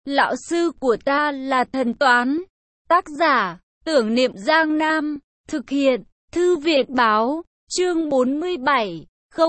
Lão sư của ta là thần toán. Tác giả, Tưởng Niệm Giang Nam. Thực hiện, Thư viện báo, chương 47,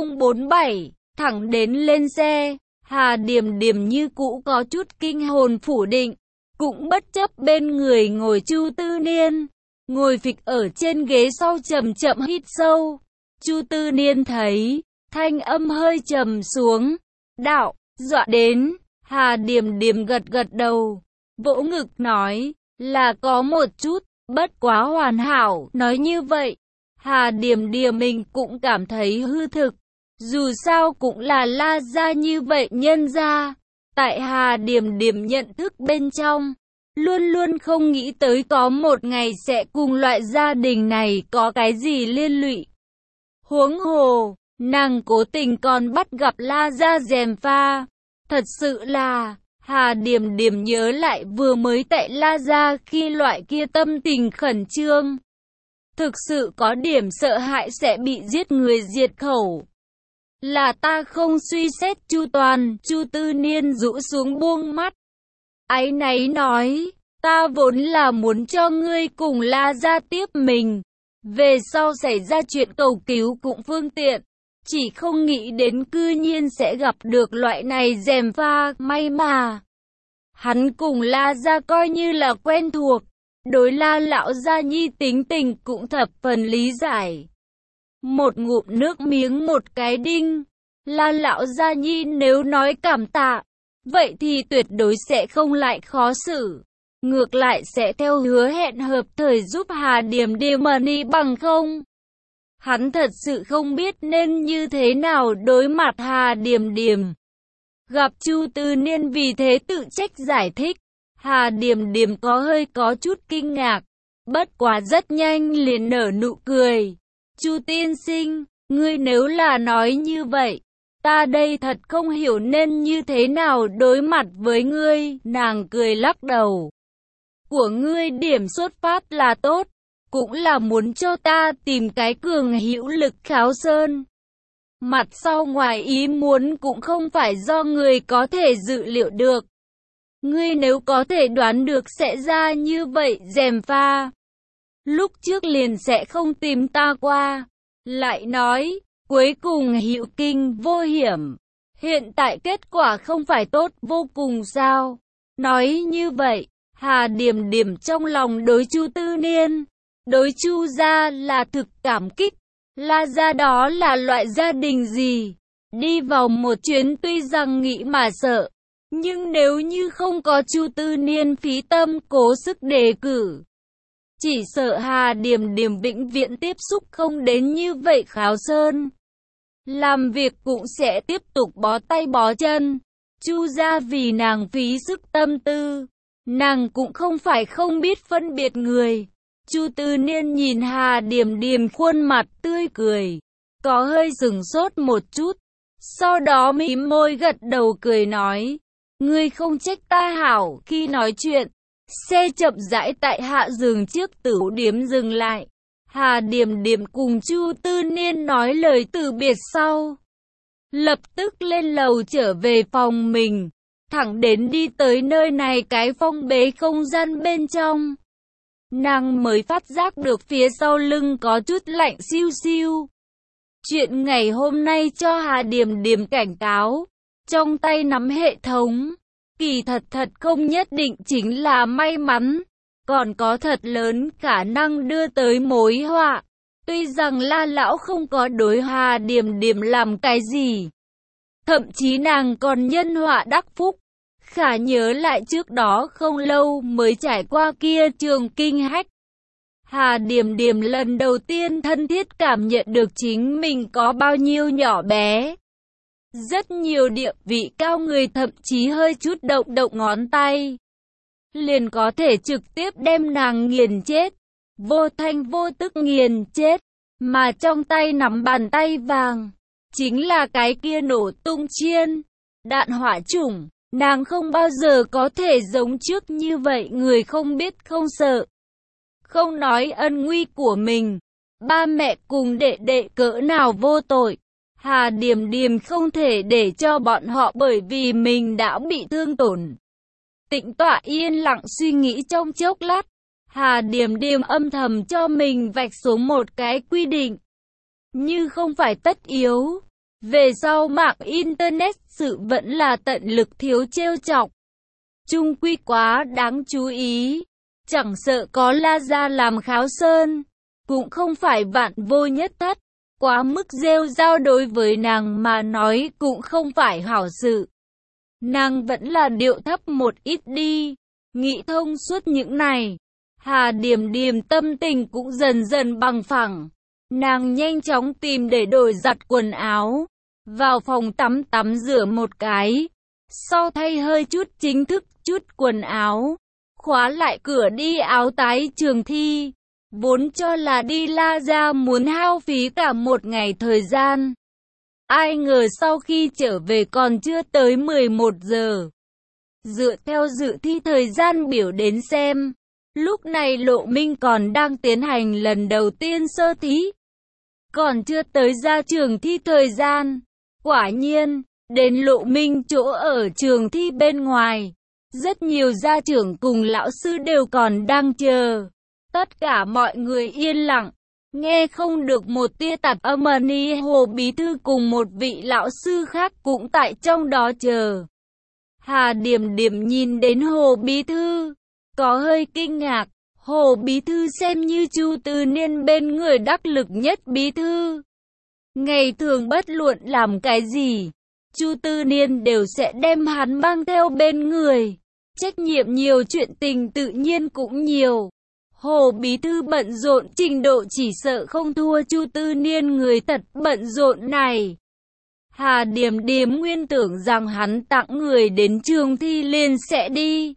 047, thẳng đến lên xe. Hà Điềm Điềm như cũ có chút kinh hồn phủ định, cũng bất chấp bên người ngồi Chu Tư Niên, ngồi phịch ở trên ghế sau chậm chậm hít sâu. Chu Tư Niên thấy, thanh âm hơi trầm xuống, đạo, dọa đến. Hà Điềm Điềm gật gật đầu, vỗ ngực nói, là có một chút, bất quá hoàn hảo. Nói như vậy, Hà Điềm Điềm mình cũng cảm thấy hư thực. Dù sao cũng là La gia như vậy nhân gia. Tại Hà Điềm Điềm nhận thức bên trong, luôn luôn không nghĩ tới có một ngày sẽ cùng loại gia đình này có cái gì liên lụy. Huống hồ, nàng cố tình còn bắt gặp La gia gièm pha. Thật sự là, Hà Điềm Điềm nhớ lại vừa mới tại La gia khi loại kia tâm tình khẩn trương. Thực sự có điểm sợ hãi sẽ bị giết người diệt khẩu. Là ta không suy xét chu toàn. Chu Tư Niên rũ xuống buông mắt, áy náy nói, ta vốn là muốn cho ngươi cùng La gia tiếp mình, về sau xảy ra chuyện cầu cứu cũng phương tiện. Chỉ không nghĩ đến cư nhiên sẽ gặp được loại này gièm pha. May mà hắn cùng La gia coi như là quen thuộc, đối La lão gia nhi tính tình cũng thập phần lý giải. Một ngụm nước miếng một cái đinh. La lão gia nhi nếu nói cảm tạ, vậy thì tuyệt đối sẽ không lại khó xử, ngược lại sẽ theo hứa hẹn hợp thời giúp Hà Điềm Điềm money bằng không. Hắn thật sự không biết nên như thế nào đối mặt Hà Điềm Điềm. Gặp Chu Tư Niên vì thế tự trách giải thích, Hà Điềm Điềm có chút kinh ngạc, bất quá rất nhanh liền nở nụ cười. Chu tiên sinh, ngươi nếu là nói như vậy, ta đây thật không hiểu nên như thế nào đối mặt với ngươi. Nàng cười lắc đầu. Của ngươi điểm xuất phát là tốt, cũng là muốn cho ta tìm cái cường hữu lực kháo sơn. Mặt sau ngoài ý muốn cũng không phải do người có thể dự liệu được. Ngươi nếu có thể đoán được sẽ ra như vậy gièm pha, lúc trước liền sẽ không tìm ta qua. Lại nói, cuối cùng hữu kinh vô hiểm. Hiện tại kết quả không phải tốt vô cùng sao? Nói như vậy, Hà Điềm Điềm trong lòng đối Chu Tư Niên, đối Chu gia là thực cảm kích. La gia đó là loại gia đình gì? Đi vào một chuyến tuy rằng nghĩ mà sợ, nhưng nếu như không có Chu Tư Niên phí tâm cố sức đề cử, chỉ sợ Hà Điềm Điềm vĩnh viễn tiếp xúc không đến như vậy kháo sơn. Làm việc cũng sẽ tiếp tục bó tay bó chân. Chu gia vì nàng phí sức tâm tư, nàng cũng không phải không biết phân biệt người. Chu Tư Niên nhìn Hà Điềm Điềm khuôn mặt tươi cười, có hơi sửng sốt một chút, sau đó mím môi gật đầu cười nói, ngươi không trách ta hảo. Khi nói chuyện, xe chậm rãi tại hạ giường trước tửu điếm dừng lại. Hà Điềm Điềm cùng Chu Tư Niên nói lời từ biệt sau, lập tức lên lầu trở về phòng mình, thẳng đến đi tới nơi này cái phong bế không gian bên trong. Nàng mới phát giác được phía sau lưng có chút lạnh siêu siêu. Chuyện ngày hôm nay cho Hà Điềm Điềm cảnh cáo, trong tay nắm hệ thống, kỳ thật không nhất định chính là may mắn, còn có thật lớn khả năng đưa tới mối họa. Tuy rằng La lão không có đối Hà Điềm Điềm làm cái gì, thậm chí nàng còn nhân họa đắc phúc. Khả nhớ lại trước đó không lâu mới trải qua kia trường kinh hách, Hà Điềm Điềm lần đầu tiên thân thiết cảm nhận được chính mình có bao nhiêu nhỏ bé. Rất nhiều địa vị cao người thậm chí hơi chút động ngón tay, liền có thể trực tiếp đem nàng nghiền chết, vô thanh vô tức nghiền chết. Mà trong tay nắm bàn tay vàng, chính là cái kia nổ tung chiên, đạn hỏa chủng. Nàng không bao giờ có thể giống trước như vậy người không biết không sợ. Không nói ân nguy của mình, ba mẹ cùng đệ đệ cỡ nào vô tội, Hà Điềm Điềm không thể để cho bọn họ bởi vì mình đã bị thương tổn, Tĩnh tọa yên lặng suy nghĩ trong chốc lát, Hà Điềm Điềm âm thầm cho mình vạch xuống một cái quy định. Như không phải tất yếu, về sau mạng Internet sự vẫn là tận lực thiếu trêu chọc. Chung quy quá đáng chú ý, chẳng sợ có La Gia làm kháo sơn, cũng không phải vạn vô nhất thất. Quá mức rêu rao đối với nàng mà nói cũng không phải hảo sự. Nàng vẫn là điệu thấp một ít đi, nghĩ thông suốt những này. Hà Điềm Điềm tâm tình cũng dần dần bằng phẳng. Nàng nhanh chóng tìm để đổi giặt quần áo, vào phòng tắm tắm rửa một cái, sau thay hơi chút chính thức chút quần áo, khóa lại cửa đi áo tái trường thi. Vốn cho là đi La Gia muốn hao phí cả một ngày thời gian. Ai ngờ sau khi trở về còn chưa tới 11 giờ. Dựa theo dự thi thời gian biểu đến xem, lúc này Lộ Minh còn đang tiến hành lần đầu tiên sơ thí. Còn chưa tới ra trường thi thời gian. Quả nhiên, đến Lộ Minh chỗ ở trường thi bên ngoài, rất nhiều gia trưởng cùng lão sư đều còn đang chờ. Tất cả mọi người yên lặng, nghe không được một tia tạp âm. Ni Hồ bí thư cùng một vị lão sư khác cũng tại trong đó chờ. Hà Điềm Điềm nhìn đến Hồ bí thư, có hơi kinh ngạc. Hồ bí thư xem như Chu Tư Niên bên người đắc lực nhất bí thư. Ngày thường bất luận làm cái gì, Chu Tư Niên đều sẽ đem hắn mang theo bên người. Trách nhiệm nhiều, chuyện tình tự nhiên cũng nhiều. Hồ bí thư bận rộn trình độ chỉ sợ không thua Chu Tư Niên người thật bận rộn này. Hà Điềm Điềm nguyên tưởng rằng hắn tặng người đến trường thi liền sẽ đi.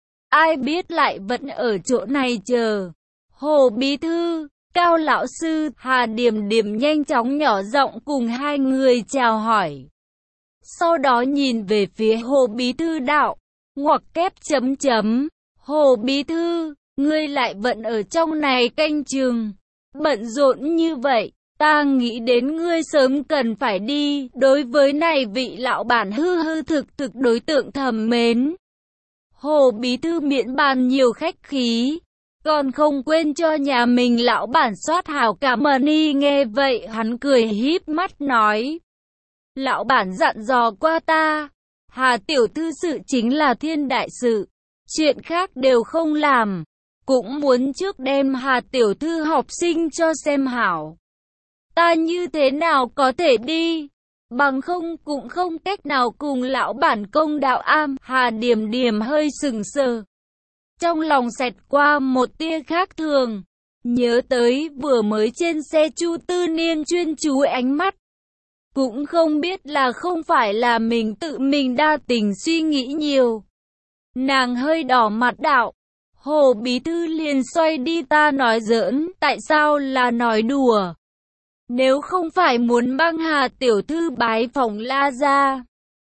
Ai biết lại vẫn ở chỗ này chờ. Hồ bí thư, Cao lão sư, Hà Điềm Điềm nhanh chóng nhỏ giọng cùng hai người chào hỏi. Sau đó nhìn về phía Hồ bí thư đạo, ngoặc kép chấm chấm. Hồ bí thư, ngươi lại vẫn ở trong này canh chừng, bận rộn như vậy, ta nghĩ đến ngươi sớm cần phải đi. Đối với này vị lão bản hư hư thực thực đối tượng thầm mến, Hồ bí thư miễn bàn nhiều khách khí, còn không quên cho nhà mình lão bản soát hảo cảm. Ni nghe vậy hắn cười híp mắt nói, lão bản dặn dò qua ta, Hà tiểu thư sự chính là thiên đại sự, chuyện khác đều không làm, cũng muốn trước đem Hà tiểu thư học sinh cho xem hảo. Ta như thế nào có thể đi, bằng không cũng không cách nào cùng lão bản công đạo am. Hà Điềm Điềm hơi sừng sờ, trong lòng xẹt qua một tia khác thường, nhớ tới vừa mới trên xe Chu Tư Niên chuyên chú ánh mắt. Cũng không biết là không phải là mình tự mình đa tình suy nghĩ nhiều. Nàng hơi đỏ mặt đạo, Hồ bí thư liền xoay đi, ta nói giỡn, tại sao là nói đùa. Nếu không phải muốn mang Hà tiểu thư bái phòng La Gia,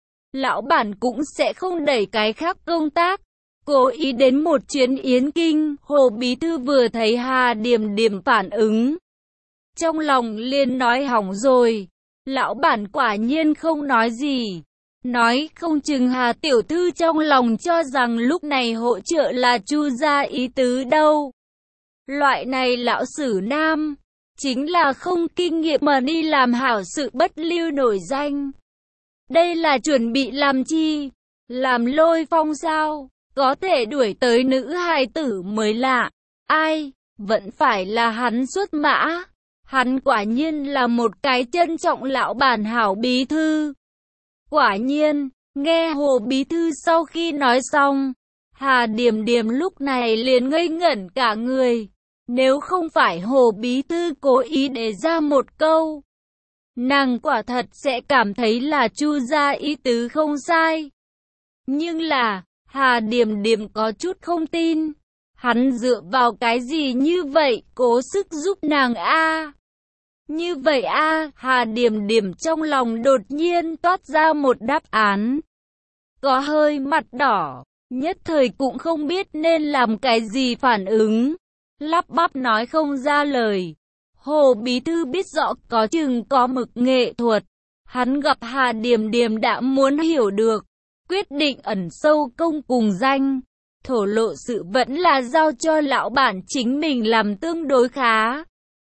lão bản cũng sẽ không đẩy cái khác công tác, cố ý đến một chuyến Yến Kinh. Hồ bí thư vừa thấy Hà Điềm Điềm phản ứng, trong lòng liền nói hỏng rồi, lão bản quả nhiên không nói gì. Nói không chừng Hà tiểu thư trong lòng cho rằng lúc này hỗ trợ là Chu gia ý tứ đâu. Loại này lão sử nam, chính là không kinh nghiệm mà đi làm hảo sự bất lưu nổi danh. Đây là chuẩn bị làm chi? Làm lôi phong sao? Có thể đuổi tới nữ hài tử mới lạ. Ai? Vẫn phải là hắn xuất mã. Hắn quả nhiên là một cái trân trọng lão bản hảo bí thư. Quả nhiên, nghe Hồ bí thư sau khi nói xong, Hà Điềm Điềm lúc này liền ngây ngẩn cả người. Nếu không phải Hồ bí thư cố ý để ra một câu, nàng quả thật sẽ cảm thấy là Chu gia ý tứ không sai. Nhưng là, Hà Điềm Điềm có chút không tin. Hắn dựa vào cái gì như vậy, cố sức giúp nàng a? Như vậy a? Hà Điềm Điềm trong lòng đột nhiên toát ra một đáp án. Có hơi mặt đỏ, nhất thời cũng không biết nên làm cái gì phản ứng. Lắp bắp nói không ra lời. Hồ bí thư biết rõ có chừng có mực nghệ thuật. Hắn gặp Hà Điềm Điềm đã muốn hiểu được, quyết định ẩn sâu công cùng danh. thổ lộ sự vẫn là giao cho lão bản chính mình làm tương đối khá.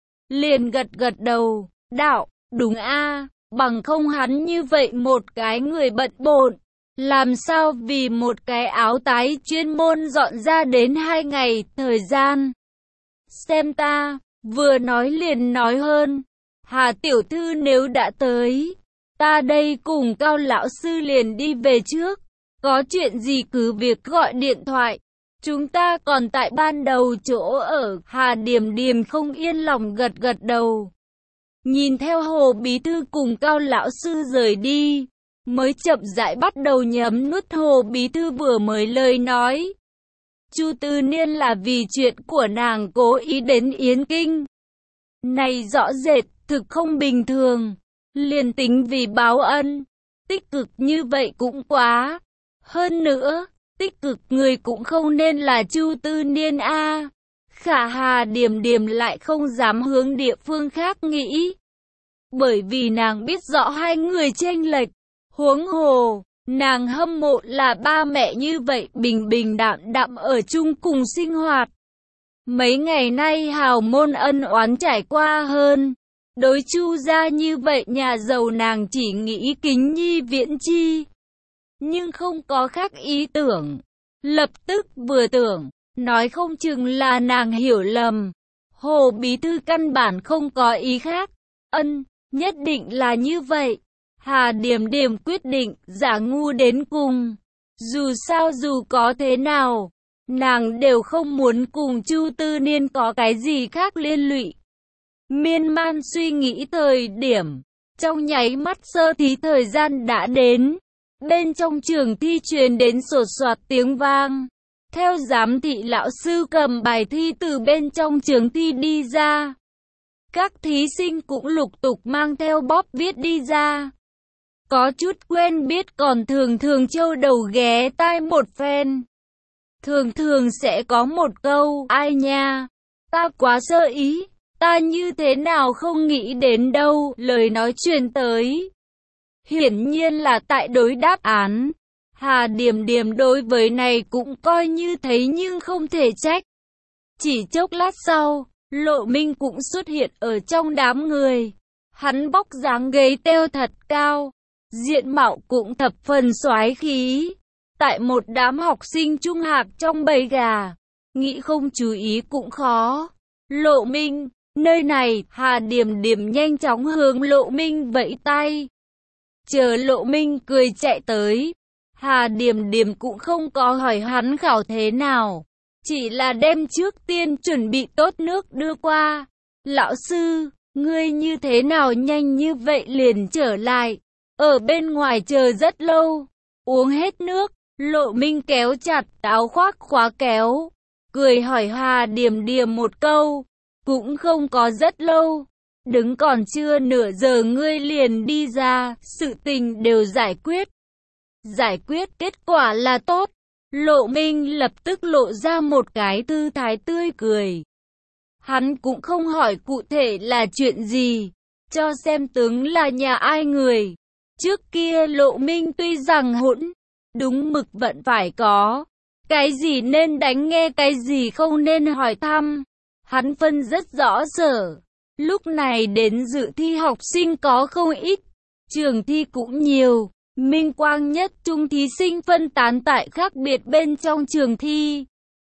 Liền gật gật đầu, đạo, đúng a, bằng không hắn như vậy một cái người bận bộn, làm sao vì một cái áo tái chuyên môn dọn ra đến 2 ngày thời gian. Xem ta, vừa nói liền nói hơn, Hà tiểu thư nếu đã tới, ta đây cùng Cao lão sư liền đi về trước, có chuyện gì cứ việc gọi điện thoại. Chúng ta còn tại ban đầu chỗ ở. Hà Điềm Điềm không yên lòng gật gật đầu. Nhìn theo Hồ Bí Thư cùng Cao lão sư rời đi, mới chậm rãi bắt đầu nhấm nuốt Hồ Bí Thư vừa mới lời nói. Chu Tư Niên là vì chuyện của nàng cố ý đến Yến Kinh. Này rõ rệt, thực không bình thường. Liền tính vì báo ân, tích cực như vậy cũng quá. Hơn nữa, tích cực người cũng không nên là Chu Tư Niên a. Khả Hà Điềm Điềm lại không dám hướng địa phương khác nghĩ. Bởi vì nàng biết rõ hai người chênh lệch. Huống hồ, nàng hâm mộ là ba mẹ như vậy bình bình đạm đạm ở chung cùng sinh hoạt. Mấy ngày nay hào môn ân oán trải qua hơn. Đối Chu gia như vậy nhà giàu nàng chỉ nghĩ kính nhi viễn chi. Nhưng không có khác ý tưởng. Lập tức vừa tưởng, nói không chừng là nàng hiểu lầm. Hồ Bí Thư căn bản không có ý khác. Nhất định là như vậy. Hà Điềm Điềm quyết định giả ngu đến cùng. Dù sao dù có thế nào, nàng đều không muốn cùng Chu Tư Niên có cái gì khác liên lụy. Miên man suy nghĩ thời điểm, trong nháy mắt sơ thí thời gian đã đến. Bên trong trường thi truyền đến sột soạt tiếng vang. Theo giám thị lão sư cầm bài thi từ bên trong trường thi đi ra. Các thí sinh cũng lục tục mang theo bóp viết đi ra. Có chút quen biết còn thường thường trâu đầu ghé tai một phen. Thường thường sẽ có một câu, ai nha, ta quá sơ ý, ta như thế nào không nghĩ đến đâu, lời nói truyền tới. Hiển nhiên là tại đối đáp án. Hà Điềm Điềm đối với này cũng coi như thấy nhưng không thể trách. Chỉ chốc lát sau, Lộ Minh cũng xuất hiện ở trong đám người. Hắn vóc dáng gầy teo thật cao, diện mạo cũng thập phần soái khí. Tại một đám học sinh trung hạc trong bầy gà, nghĩ không chú ý cũng khó. Lộ Minh, nơi này. Hà Điềm Điềm nhanh chóng hướng Lộ Minh vẫy tay. Chờ Lộ Minh cười chạy tới, Hà Điềm Điềm cũng không có hỏi hắn khảo thế nào, chỉ là đem trước tiên chuẩn bị tốt nước đưa qua. Lão sư, ngươi như thế nào nhanh như vậy liền trở lại, ở bên ngoài chờ rất lâu, uống hết nước. Lộ Minh kéo chặt áo khoác khóa kéo, cười hỏi Hà Điềm Điềm một câu, cũng không có rất lâu. Đứng còn chưa nửa giờ ngươi liền đi ra, sự tình đều giải quyết. Giải quyết kết quả là tốt. Lộ Minh lập tức lộ ra một cái tư thái tươi cười. Hắn cũng không hỏi cụ thể là chuyện gì, cho xem tướng là nhà ai người. Trước kia Lộ Minh tuy rằng hỗn, đúng mực vẫn phải có. Cái gì nên đánh nghe, cái gì không nên hỏi thăm. Hắn phân rất rõ sở. Lúc này đến dự thi học sinh có không ít, trường thi cũng nhiều, minh quang nhất trung thí sinh phân tán tại khác biệt bên trong trường thi.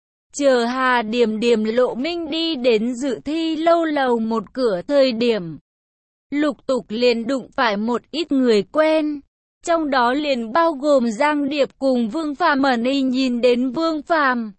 Chờ Hà Điềm Điềm Lộ Minh đi đến dự thi lâu lầu một cửa thời điểm, lục tục liền đụng phải một ít người quen, trong đó liền bao gồm Giang Điệp cùng Vương Phàm. Nhìn đến Vương Phàm,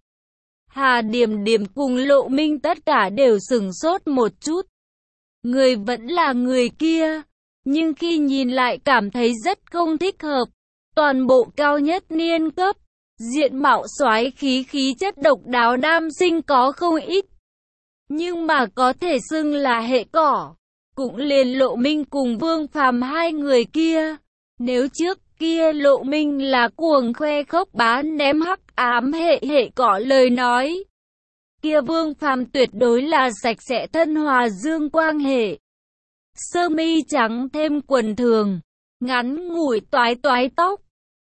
Hà Điềm Điềm cùng Lộ Minh tất cả đều sửng sốt một chút. Người vẫn là người kia, nhưng khi nhìn lại cảm thấy rất không thích hợp. Toàn bộ cao nhất niên cấp, diện mạo soái khí khí chất độc đáo nam sinh có không ít. Nhưng mà có thể xưng là hệ cỏ, cũng liền Lộ Minh cùng Vương Phàm hai người kia. Nếu trước kia Lộ Minh là cuồng khoe khốc bá ném hắc ám hệ cỏ lời nói, kia Vương Phàm tuyệt đối là sạch sẽ thân hòa dương quang hệ. Sơ mi trắng thêm quần thường, ngắn ngủi toái toái tóc,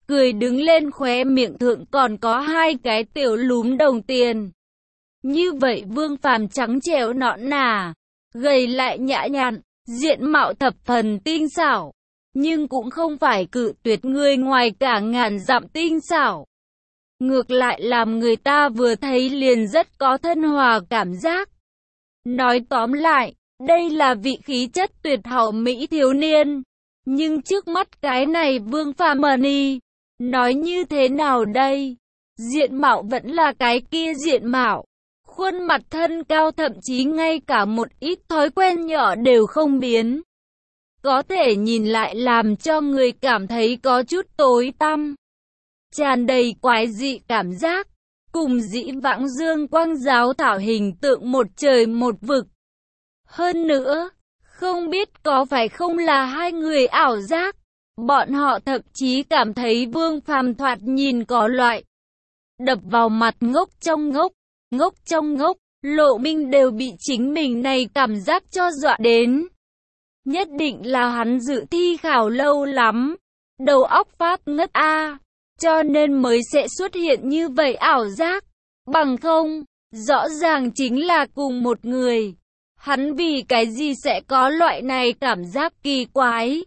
cười đứng lên, khóe miệng thượng còn có hai cái tiểu lúm đồng tiền. Như vậy Vương Phàm trắng trẻo nõn nà, gầy lại nhã nhặn, diện mạo thập phần tinh xảo, nhưng cũng không phải cự tuyệt người ngoài cả ngàn dặm tinh xảo. Ngược lại làm người ta vừa thấy liền rất có thân hòa cảm giác. Nói tóm lại, đây là vị khí chất tuyệt hảo mỹ thiếu niên. Nhưng trước mắt cái này Vương Phàm Money, nói như thế nào đây? Diện mạo vẫn là cái kia diện mạo. Khuôn mặt thân cao, thậm chí ngay cả một ít thói quen nhỏ đều không biến. Có thể nhìn lại làm cho người cảm thấy có chút tối tăm, tràn đầy quái dị cảm giác, cùng dĩ vãng Dương Quang giáo thảo hình tượng một trời một vực. Hơn nữa, không biết có phải không là hai người ảo giác, bọn họ thậm chí cảm thấy Vương Phàm thoạt nhìn có loại đập vào mặt ngốc trong ngốc. Ngốc trong ngốc, Lộ Minh đều bị chính mình này cảm giác cho dọa đến. Nhất định là hắn dự thi khảo lâu lắm, đầu óc pháp ngất cho nên mới sẽ xuất hiện như vậy ảo giác. Bằng không, rõ ràng chính là cùng một người. Hắn vì cái gì sẽ có loại này cảm giác kỳ quái?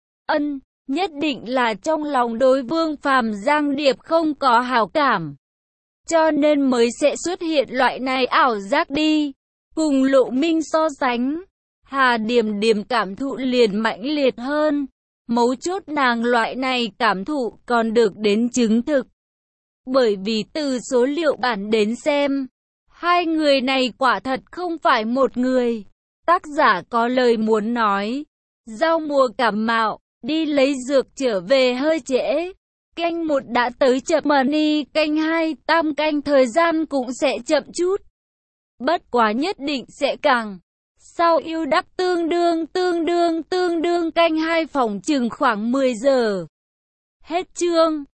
Nhất định là trong lòng đối Vương Phàm Giang Điệp không có hảo cảm, cho nên mới sẽ xuất hiện loại này ảo giác đi. Cùng Lộ Minh so sánh, Hà Điềm Điềm cảm thụ liền mãnh liệt hơn. Mấu chốt nàng loại này cảm thụ còn được đến chứng thực. Bởi vì từ số liệu bản đến xem, hai người này quả thật không phải một người. Tác giả có lời muốn nói, giao mùa cảm mạo, đi lấy dược trở về hơi trễ. Canh 1 đã tới chậm money, canh 2, tam canh thời gian cũng sẽ chậm chút. Bất quá nhất định sẽ càng. Sau yêu đắp tương đương canh 2 phòng chừng khoảng 10 giờ. Hết chương.